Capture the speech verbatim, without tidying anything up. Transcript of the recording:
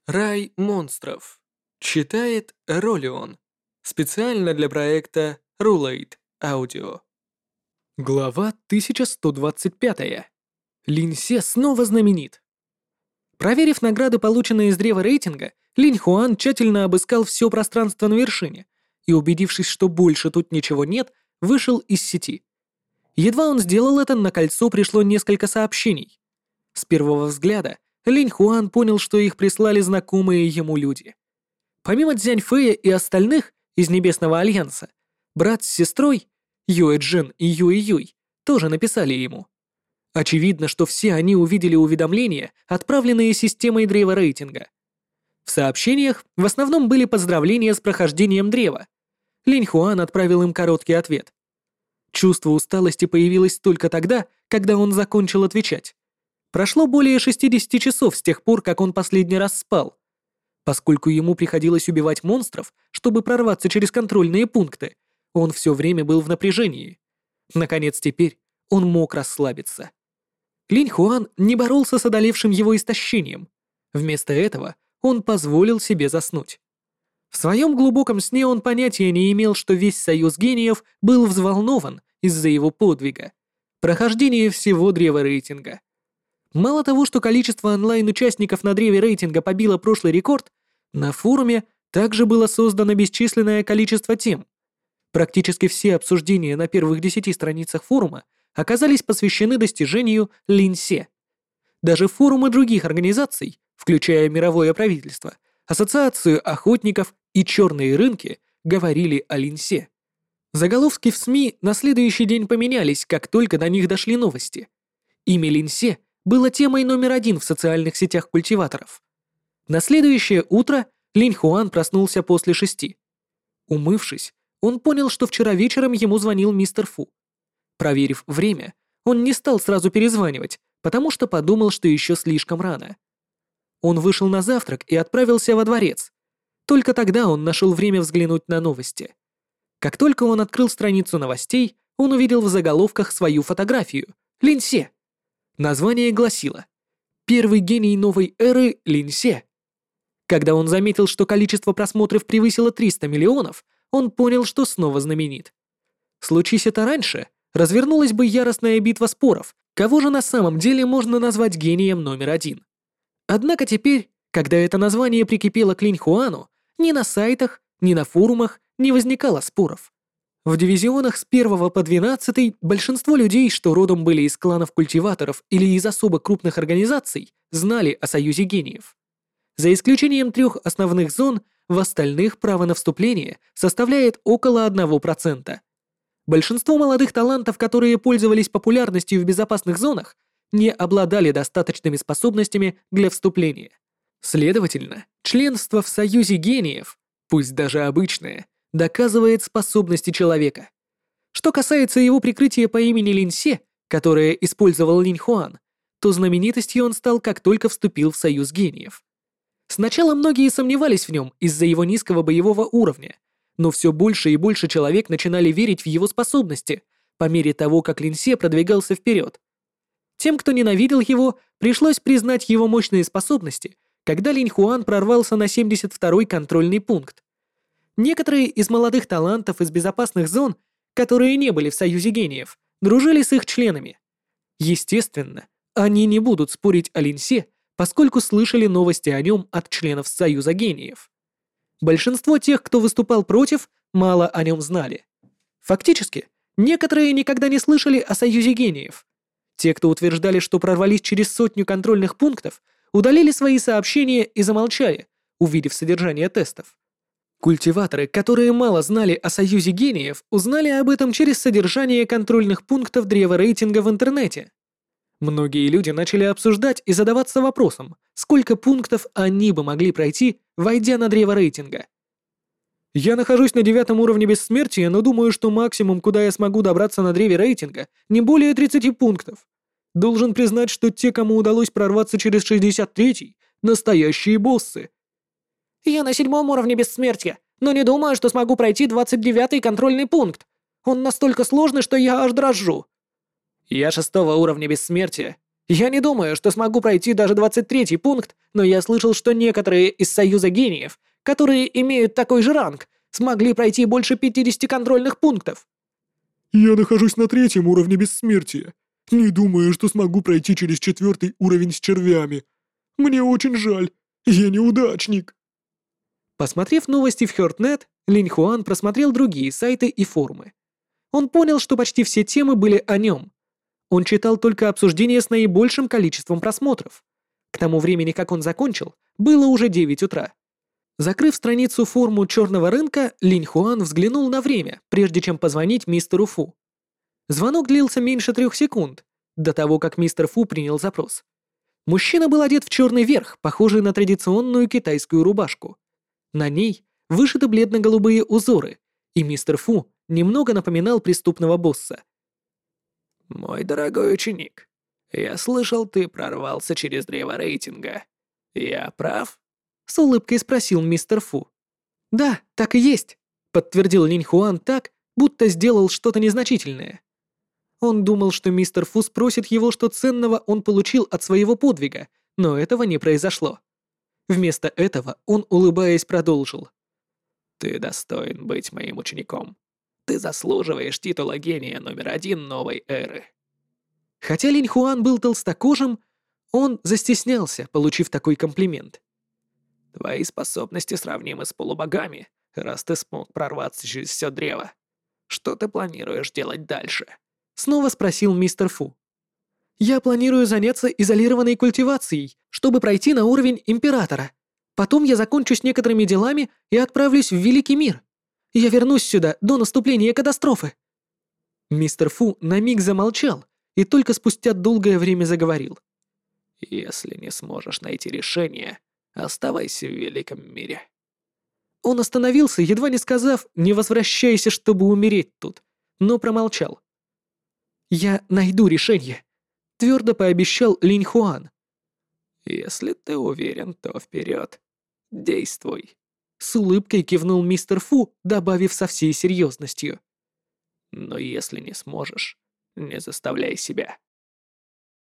Рай монстров. Читает Ролион. Специально для проекта Rulate Audio. Глава тысяча сто двадцать пять. Линьсе снова знаменит. Проверив награды, полученные из древа рейтинга, Линь Хуан тщательно обыскал все пространство на вершине и, убедившись, что больше тут ничего нет, вышел из сети. Едва он сделал это, на кольцо пришло несколько сообщений. С первого взгляда Линь Хуан понял, что их прислали знакомые ему люди. Помимо Цзянь Фэя и остальных из Небесного Альянса, брат с сестрой, Юэ Джин и Юэ Юй, тоже написали ему. Очевидно, что все они увидели уведомления, отправленные системой древа рейтинга. В сообщениях в основном были поздравления с прохождением древа. Линь Хуан отправил им короткий ответ. Чувство усталости появилось только тогда, когда он закончил отвечать. Прошло более шестидесяти часов с тех пор, как он последний раз спал. Поскольку ему приходилось убивать монстров, чтобы прорваться через контрольные пункты, он все время был в напряжении. Наконец, теперь он мог расслабиться. Линь Хуан не боролся с одолевшим его истощением. Вместо этого он позволил себе заснуть. В своем глубоком сне он понятия не имел, что весь союз гениев был взволнован из-за его подвига, прохождения всего древа рейтинга. Мало того, что количество онлайн-участников на древе рейтинга побило прошлый рекорд, на форуме также было создано бесчисленное количество тем. Практически все обсуждения на первых десяти страницах форума оказались посвящены достижению Линьсе. Даже форумы других организаций, включая мировое правительство, Ассоциацию охотников и черные рынки, говорили о Линьсе. Заголовки в СМИ на следующий день поменялись, как только до них дошли новости. Имя Линьсе было темой номер один в социальных сетях культиваторов. На следующее утро Линь Хуан проснулся после шести. Умывшись, он понял, что вчера вечером ему звонил мистер Фу. Проверив время, он не стал сразу перезванивать, потому что подумал, что еще слишком рано. Он вышел на завтрак и отправился во дворец. Только тогда он нашел время взглянуть на новости. Как только он открыл страницу новостей, он увидел в заголовках свою фотографию — Линьсе. Название гласило «Первый гений новой эры Линьсе». Когда он заметил, что количество просмотров превысило триста миллионов, он понял, что снова знаменит. Случись это раньше, развернулась бы яростная битва споров, кого же на самом деле можно назвать гением номер один. Однако теперь, когда это название прикипело к Линь Хуану, ни на сайтах, ни на форумах не возникало споров. В дивизионах с первого по двенадцатый большинство людей, что родом были из кланов культиваторов или из особо крупных организаций, знали о Союзе гениев. За исключением трех основных зон, в остальных право на вступление составляет около одного процента. Большинство молодых талантов, которые пользовались популярностью в безопасных зонах, не обладали достаточными способностями для вступления. Следовательно, членство в Союзе гениев, пусть даже обычное, доказывает способности человека. Что касается его прикрытия по имени Линьсе, которое использовал Линь Хуан, то знаменитостью он стал, как только вступил в Союз гениев. Сначала многие сомневались в нем из-за его низкого боевого уровня, но все больше и больше человек начинали верить в его способности по мере того, как Линьсе продвигался вперед. Тем, кто ненавидел его, пришлось признать его мощные способности, когда Линь Хуан прорвался на семьдесят второй контрольный пункт. Некоторые из молодых талантов из безопасных зон, которые не были в Союзе гениев, дружили с их членами. Естественно, они не будут спорить о Линьсе, поскольку слышали новости о нем от членов Союза гениев. Большинство тех, кто выступал против, мало о нем знали. Фактически, некоторые никогда не слышали о Союзе гениев. Те, кто утверждали, что прорвались через сотню контрольных пунктов, удалили свои сообщения и замолчали, увидев содержание тестов. Культиваторы, которые мало знали о Союзе гениев, узнали об этом через содержание контрольных пунктов древа рейтинга в интернете. Многие люди начали обсуждать и задаваться вопросом, сколько пунктов они бы могли пройти, войдя на древо рейтинга. «Я нахожусь на девятом уровне бессмертия, но думаю, что максимум, куда я смогу добраться на древе рейтинга, не более тридцати пунктов. Должен признать, что те, кому удалось прорваться через шестьдесят третий, настоящие боссы». «Я на седьмом уровне бессмертия, но не думаю, что смогу пройти двадцать девятый контрольный пункт. Он настолько сложный, что я аж дрожу». «Я шестого уровня бессмертия, Я не думаю, что смогу пройти даже двадцать третий пункт, но я слышал, что некоторые из Союза гениев, которые имеют такой же ранг, смогли пройти больше пятидесяти контрольных пунктов. Я нахожусь на третьем уровне бессмертия. Не думаю, что смогу пройти через четвертый уровень с червями. Мне очень жаль. Я неудачник. Посмотрев новости в HeartNet, Линь Хуан просмотрел другие сайты и форумы. Он понял, что почти все темы были о нем. Он читал только обсуждения с наибольшим количеством просмотров. К тому времени, как он закончил, было уже девять утра. Закрыв страницу форуму черного рынка, Линь Хуан взглянул на время, прежде чем позвонить мистеру Фу. Звонок длился меньше трех секунд, до того, как мистер Фу принял запрос. Мужчина был одет в черный верх, похожий на традиционную китайскую рубашку. На ней вышиты бледно-голубые узоры, и мистер Фу немного напоминал преступного босса. «Мой дорогой ученик, я слышал, ты прорвался через древо рейтинга. Я прав?» — с улыбкой спросил мистер Фу. «Да, так и есть», — подтвердил Линь Хуан так, будто сделал что-то незначительное. Он думал, что мистер Фу спросит его, что ценного он получил от своего подвига, но этого не произошло. Вместо этого он, улыбаясь, продолжил. «Ты достоин быть моим учеником. Ты заслуживаешь титула гения номер один новой эры». Хотя Линь Хуан был толстокожим, он застеснялся, получив такой комплимент. «Твои способности сравнимы с полубогами, раз ты смог прорваться через все древо. Что ты планируешь делать дальше?» Снова спросил мистер Фу. «Я планирую заняться изолированной культивацией, чтобы пройти на уровень Императора. Потом я закончу с некоторыми делами и отправлюсь в Великий мир. Я вернусь сюда до наступления катастрофы». Мистер Фу на миг замолчал и только спустя долгое время заговорил. «Если не сможешь найти решение, оставайся в Великом мире». Он остановился, едва не сказав «не возвращайся, чтобы умереть тут», но промолчал. «Я найду решение», — твердо пообещал Линь Хуан. «Если ты уверен, то вперед. Действуй», — с улыбкой кивнул мистер Фу, добавив со всей серьезностью. «Но если не сможешь, не заставляй себя».